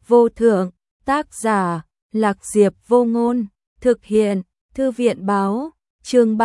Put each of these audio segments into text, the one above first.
vô thượng, tác giả, Lạc Diệp Vô Ngôn, thực hiện, Thư viện báo, chương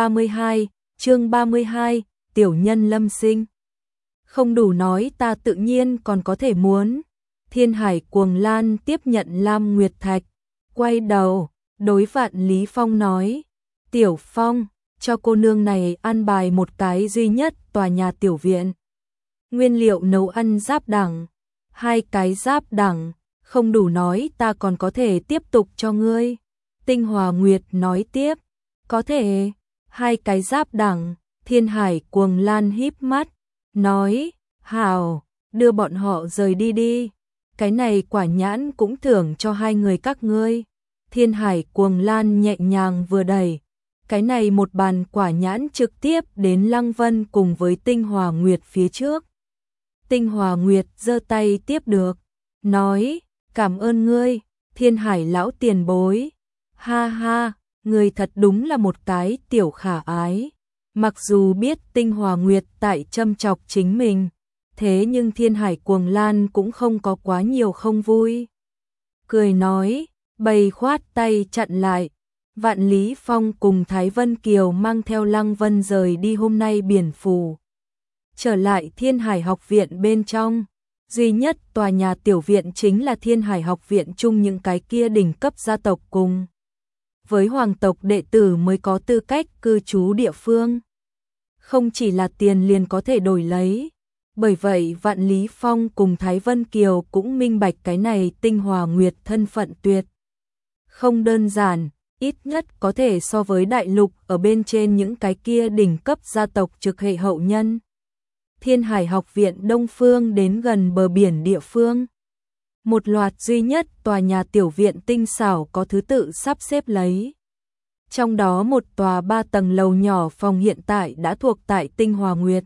32, tiểu nhân lâm sinh. Không đủ nói ta tự nhiên còn có thể muốn. Thiên Hải Cuồng Lan tiếp nhận Lam Nguyệt Thạch, quay đầu, đối Vạn Lý Phong nói, Tiểu Phong, cho cô nương này ăn bài một cái duy nhất tòa nhà tiểu viện. Nguyên liệu nấu ăn giáp đẳng, 2 cái giáp đẳng, không đủ nói ta còn có thể tiếp tục cho ngươi. Tinh Hòa Nguyệt nói tiếp, có thể, 2 cái giáp đẳng. Thiên Hải Cuồng Lan híp mắt, nói, hảo, đưa bọn họ rời đi đi. Cái này quả nhãn cũng thưởng cho 2 người các ngươi. Thiên Hải Cuồng Lan nhẹ nhàng vừa đẩy, cái này một bàn quả nhãn trực tiếp đến Lăng Vân cùng với Tinh Hòa Nguyệt phía trước. Tinh Hòa Nguyệt giơ tay tiếp được, nói, cảm ơn ngươi, Thiên Hải lão tiền bối. Ha ha, ngươi thật đúng là một cái tiểu khả ái. Mặc dù biết Tinh Hòa Nguyệt tại châm chọc chính mình, thế nhưng Thiên Hải Cuồng Lan cũng không có quá nhiều không vui. Cười nói, bày khoát tay chặn lại. Vạn Lý Phong cùng Thái Vân Kiều mang theo Lăng Vân rời đi hôm nay biển phù. Trở lại Thiên Hải học viện bên trong, duy nhất tòa nhà tiểu viện chính là Thiên Hải học viện chung những cái kia đỉnh cấp gia tộc cùng với hoàng tộc đệ tử mới có tư cách cư trú địa phương. Không chỉ là tiền liền có thể đổi lấy, bởi vậy Vạn Lý Phong cùng Thái Vân Kiều cũng minh bạch cái này Tinh Hòa Nguyệt thân phận tuyệt không đơn giản, ít nhất có thể so với đại lục ở bên trên những cái kia đỉnh cấp gia tộc trực hệ hậu nhân. Thiên Hải học viện đông phương đến gần bờ biển địa phương. Một loạt duy nhất tòa nhà tiểu viện tinh xảo có thứ tự sắp xếp lấy. Trong đó một tòa 3 tầng lầu nhỏ phòng hiện tại đã thuộc tại Tinh Hòa Nguyệt.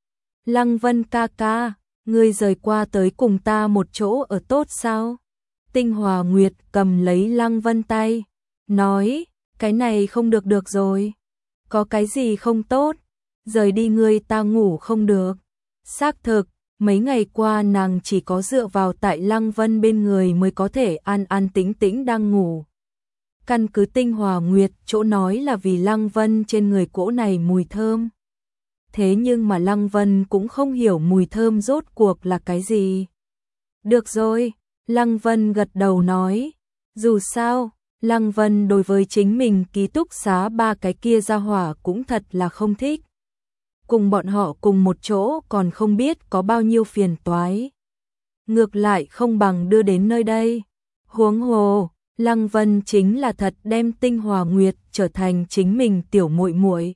Lăng Vân ca ca, ngươi rời qua tới cùng ta một chỗ ở tốt sao? Tinh Hòa Nguyệt cầm lấy Lăng Vân tay, nói, cái này không được rồi. Có cái gì không tốt? Rời đi ngươi ta ngủ không được. Xác thực, mấy ngày qua nàng chỉ có dựa vào tại Lăng Vân bên người mới có thể an an tĩnh tĩnh đang ngủ. Căn cứ Tinh Hòa Nguyệt chỗ nói là vì Lăng Vân trên người cỗ này mùi thơm. Thế nhưng mà Lăng Vân cũng không hiểu mùi thơm rốt cuộc là cái gì. Được rồi, Lăng Vân gật đầu nói. Dù sao, Lăng Vân đối với chính mình ký túc xá 3 cái kia gia hỏa cũng thật là không thích. Cùng bọn họ cùng một chỗ còn không biết có bao nhiêu phiền toái. Ngược lại không bằng đưa đến nơi đây. Huống hồ, Lăng Vân chính là thật đem Tinh Hòa Nguyệt trở thành chính mình tiểu muội muội.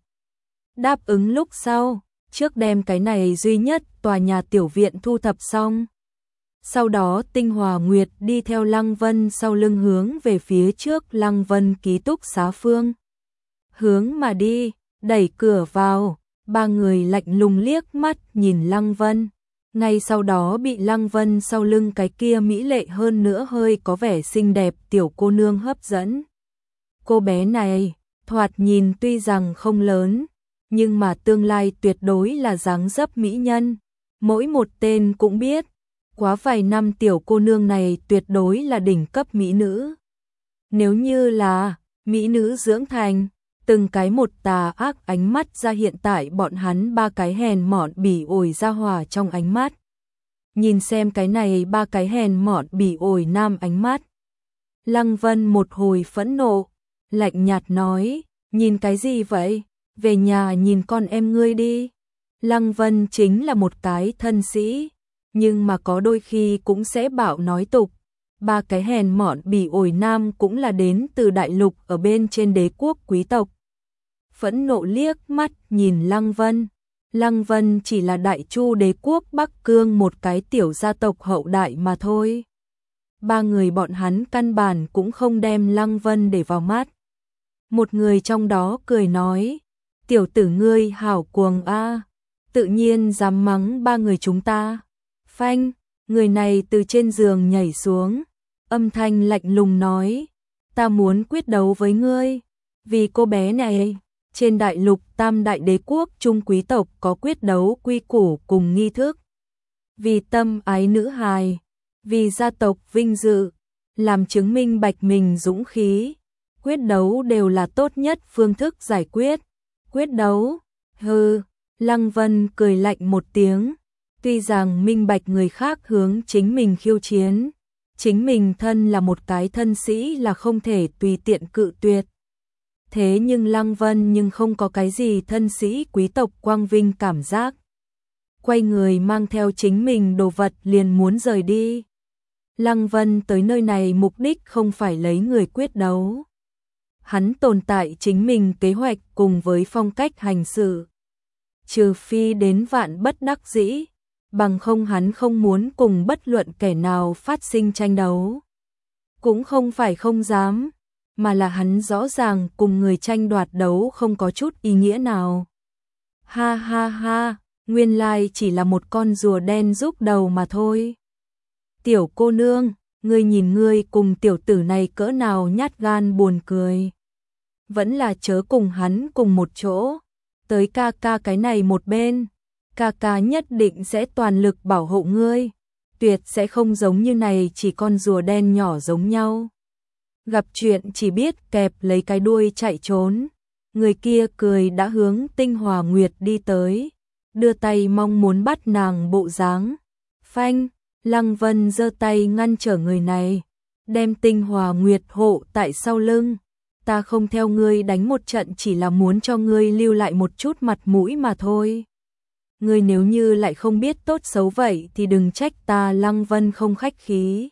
Đáp ứng lúc sau, trước đem cái này duy nhất tòa nhà tiểu viện thu thập xong. Sau đó Tinh Hòa Nguyệt đi theo Lăng Vân sau lưng hướng về phía trước Lăng Vân ký túc xá phương. Hướng mà đi, đẩy cửa vào, 3 người lạnh lùng liếc mắt nhìn Lăng Vân. Ngay sau đó bị Lăng Vân sau lưng cái kia mỹ lệ hơn nữa hơi có vẻ xinh đẹp tiểu cô nương hấp dẫn. Cô bé này, thoạt nhìn tuy rằng không lớn, nhưng mà tương lai tuyệt đối là dáng dấp mỹ nhân. Mỗi một tên cũng biết, quá vài năm tiểu cô nương này tuyệt đối là đỉnh cấp mỹ nữ. Nếu như là mỹ nữ dưỡng thành, từng cái một tà ác ánh mắt ra hiện tại bọn hắn 3 cái hèn mọn bỉ ổi ra hòa trong ánh mắt. Nhìn xem cái này 3 cái hèn mọn bỉ ổi nam ánh mắt. Lăng Vân một hồi phẫn nộ, lạnh nhạt nói, nhìn cái gì vậy? Về nhà nhìn con em ngươi đi. Lăng Vân chính là một cái thân sĩ, nhưng mà có đôi khi cũng sẽ bạo nói tục. 3 cái hèn mọn bỉ ổi nam cũng là đến từ đại lục ở bên trên đế quốc quý tộc. Phẫn nộ liếc mắt nhìn Lăng Vân. Lăng Vân chỉ là đại chu đế quốc Bắc Cương một cái tiểu gia tộc hậu đại mà thôi. 3 người bọn hắn căn bản cũng không đem Lăng Vân để vào mắt. Một người trong đó cười nói, tiểu tử ngươi hảo cuồng a, tự nhiên dám mắng 3 người chúng ta. Phanh, người này từ trên giường nhảy xuống, âm thanh lạnh lùng nói, ta muốn quyết đấu với ngươi, vì cô bé này. Trên đại lục tam đại đế quốc trung quý tộc có quyết đấu quy củ cùng nghi thức. Vì tâm ái nữ hài, vì gia tộc vinh dự, làm chứng minh bạch mình dũng khí. Quyết đấu đều là tốt nhất phương thức giải quyết. Quyết đấu? Hừ, Lăng Vân cười lạnh một tiếng. Tuy rằng minh bạch người khác hướng chính mình khiêu chiến, chính mình thân là một cái thân sĩ là không thể tùy tiện cự tuyệt. Thế nhưng Lăng Vân nhưng không có cái gì thân sĩ quý tộc quang vinh cảm giác. Quay người mang theo chính mình đồ vật liền muốn rời đi. Lăng Vân tới nơi này mục đích không phải lấy người quyết đấu. Hắn tồn tại chính mình kế hoạch cùng với phong cách hành xử. Trừ phi đến vạn bất đắc dĩ, bằng không hắn không muốn cùng bất luận kẻ nào phát sinh tranh đấu. Cũng không phải không dám, mà là hắn rõ ràng cùng người tranh đoạt đấu không có chút ý nghĩa nào. Ha ha ha, nguyên lai chỉ là một con rùa đen rúc đầu mà thôi. Tiểu cô nương, ngươi nhìn ngươi cùng tiểu tử này cỡ nào nhát gan buồn cười. Vẫn là chớ cùng hắn cùng một chỗ, tới ca ca cái này một bên. Ca ca nhất định sẽ toàn lực bảo hộ ngươi, tuyệt sẽ không giống như này chỉ con rùa đen nhỏ giống nhau. Gặp chuyện chỉ biết kẹp lấy cái đuôi chạy trốn. Người kia cười đã hướng Tinh Hòa Nguyệt đi tới, đưa tay mong muốn bắt nàng bộ dáng. Phanh, Lăng Vân giơ tay ngăn trở người này, đem Tinh Hòa Nguyệt hộ tại sau lưng. Ta không theo ngươi đánh một trận chỉ là muốn cho ngươi lưu lại một chút mặt mũi mà thôi. Ngươi nếu như lại không biết tốt xấu vậy thì đừng trách ta. Lăng Vân không khách khí.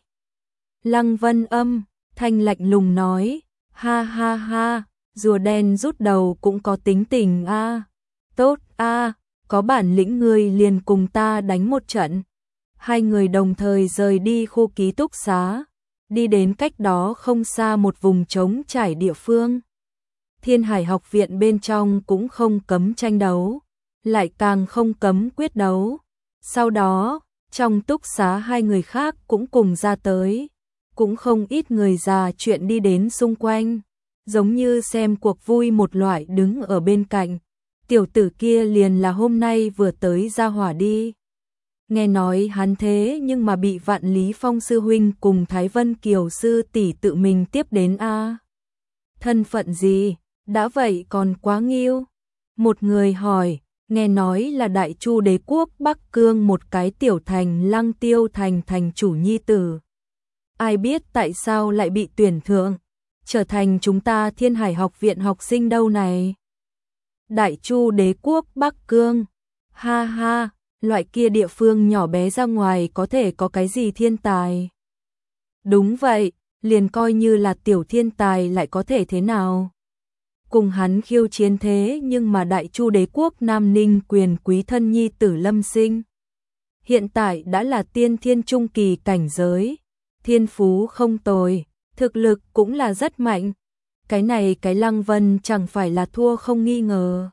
Lăng Vân thanh lạnh lùng nói, ha ha ha, rùa đen rút đầu cũng có tính tình a. Tốt a, có bản lĩnh ngươi liền cùng ta đánh một trận. Hai người đồng thời rời đi khu ký túc xá, đi đến cách đó không xa một vùng trống trải địa phương. Thiên Hải học viện bên trong cũng không cấm tranh đấu, lại càng không cấm quyết đấu. Sau đó, trong túc xá hai người khác cũng cùng ra tới, cũng không ít người già chuyện đi đến xung quanh, giống như xem cuộc vui một loại đứng ở bên cạnh. Tiểu tử kia liền là hôm nay vừa tới Gia Hỏa đi. Nghe nói hắn thế nhưng mà bị Vạn Lý Phong sư huynh cùng Thái Vân Kiều sư tỷ tự mình tiếp đến a. Thân phận gì, đã vậy còn quá nghiêu. Một người hỏi, nghe nói là Đại Chu đế quốc Bắc Cương một cái tiểu thành Lăng Tiêu thành thành chủ nhi tử. Ai biết tại sao lại bị tuyển thượng, trở thành chúng ta Thiên Hải học viện học sinh đâu này. Đại Chu đế quốc Bắc Cương, ha ha, loại kia địa phương nhỏ bé ra ngoài có thể có cái gì thiên tài. Đúng vậy, liền coi như là tiểu thiên tài lại có thể thế nào. Cùng hắn khiêu chiến thế nhưng mà Đại Chu đế quốc Nam Ninh quyền quý thân nhi tử Lâm Sinh. Hiện tại đã là tiên thiên trung kỳ cảnh giới, thiên phú không tồi, thực lực cũng là rất mạnh. Cái này cái Lăng Vân chẳng phải là thua không nghi ngờ.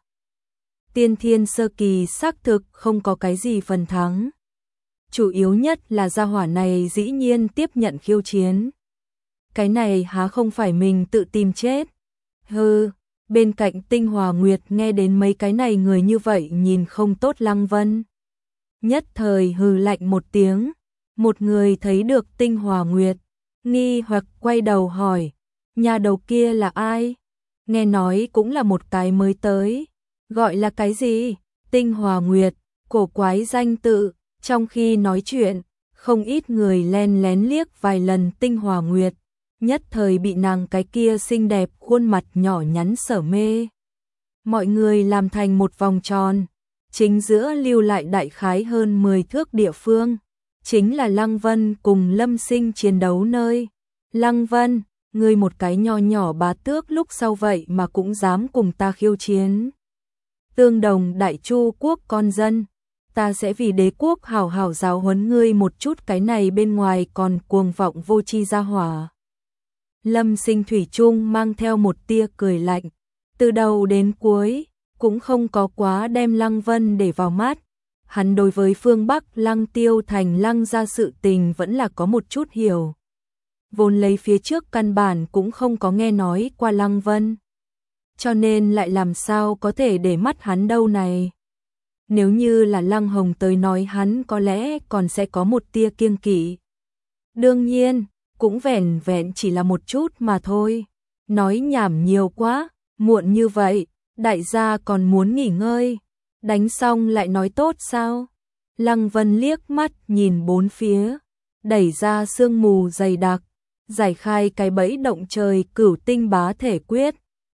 Tiên thiên sơ kỳ xác thực không có cái gì phần thắng. Chủ yếu nhất là gia hỏa này dĩ nhiên tiếp nhận khiêu chiến. Cái này há không phải mình tự tìm chết. Hừ, bên cạnh Tinh Hòa Nguyệt nghe đến mấy cái này người như vậy nhìn không tốt Lăng Vân. Nhất thời hừ lạnh một tiếng, một người thấy được Tinh Hòa Nguyệt, nghi hoặc quay đầu hỏi, nhà đầu kia là ai? Nghe nói cũng là một cái mới tới. Gọi là cái gì? Tinh Hòa Nguyệt, cổ quái danh tự. Trong khi nói chuyện, không ít người len lén liếc vài lần Tinh Hòa Nguyệt, nhất thời bị nàng cái kia xinh đẹp khuôn mặt nhỏ nhắn sở mê. Mọi người làm thành một vòng tròn, chính giữa lưu lại đại khái hơn 10 thước địa phương, chính là Lăng Vân cùng Lâm Sinh chiến đấu nơi. Lăng Vân, ngươi một cái nho nhỏ bá tước lúc sau vậy mà cũng dám cùng ta khiêu chiến. Tương đồng Đại Chu quốc con dân, ta sẽ vì đế quốc hảo hảo giáo huấn ngươi một chút, cái này bên ngoài còn cuồng vọng vô tri gia hỏa. Lâm Sinh thủy chung mang theo một tia cười lạnh, từ đầu đến cuối cũng không có quá đem Lăng Vân để vào mắt. Hắn đối với phương Bắc Lăng Tiêu thành Lăng gia sự tình vẫn là có một chút hiểu. Vốn lấy phía trước căn bản cũng không có nghe nói qua Lăng Vân, cho nên lại làm sao có thể để mắt hắn đâu này. Nếu như là Lăng Hồng tới nói hắn có lẽ còn sẽ có một tia kiêng kỵ. Đương nhiên, cũng vẻn vẹn chỉ là một chút mà thôi. Nói nhảm nhiều quá, muộn như vậy, đại gia còn muốn nghỉ ngơi. Đánh xong lại nói tốt sao? Lăng Vân liếc mắt nhìn bốn phía, đẩy ra sương mù dày đặc, giải khai cái bẫy động trời Cửu Tinh Bá Thể Quyết.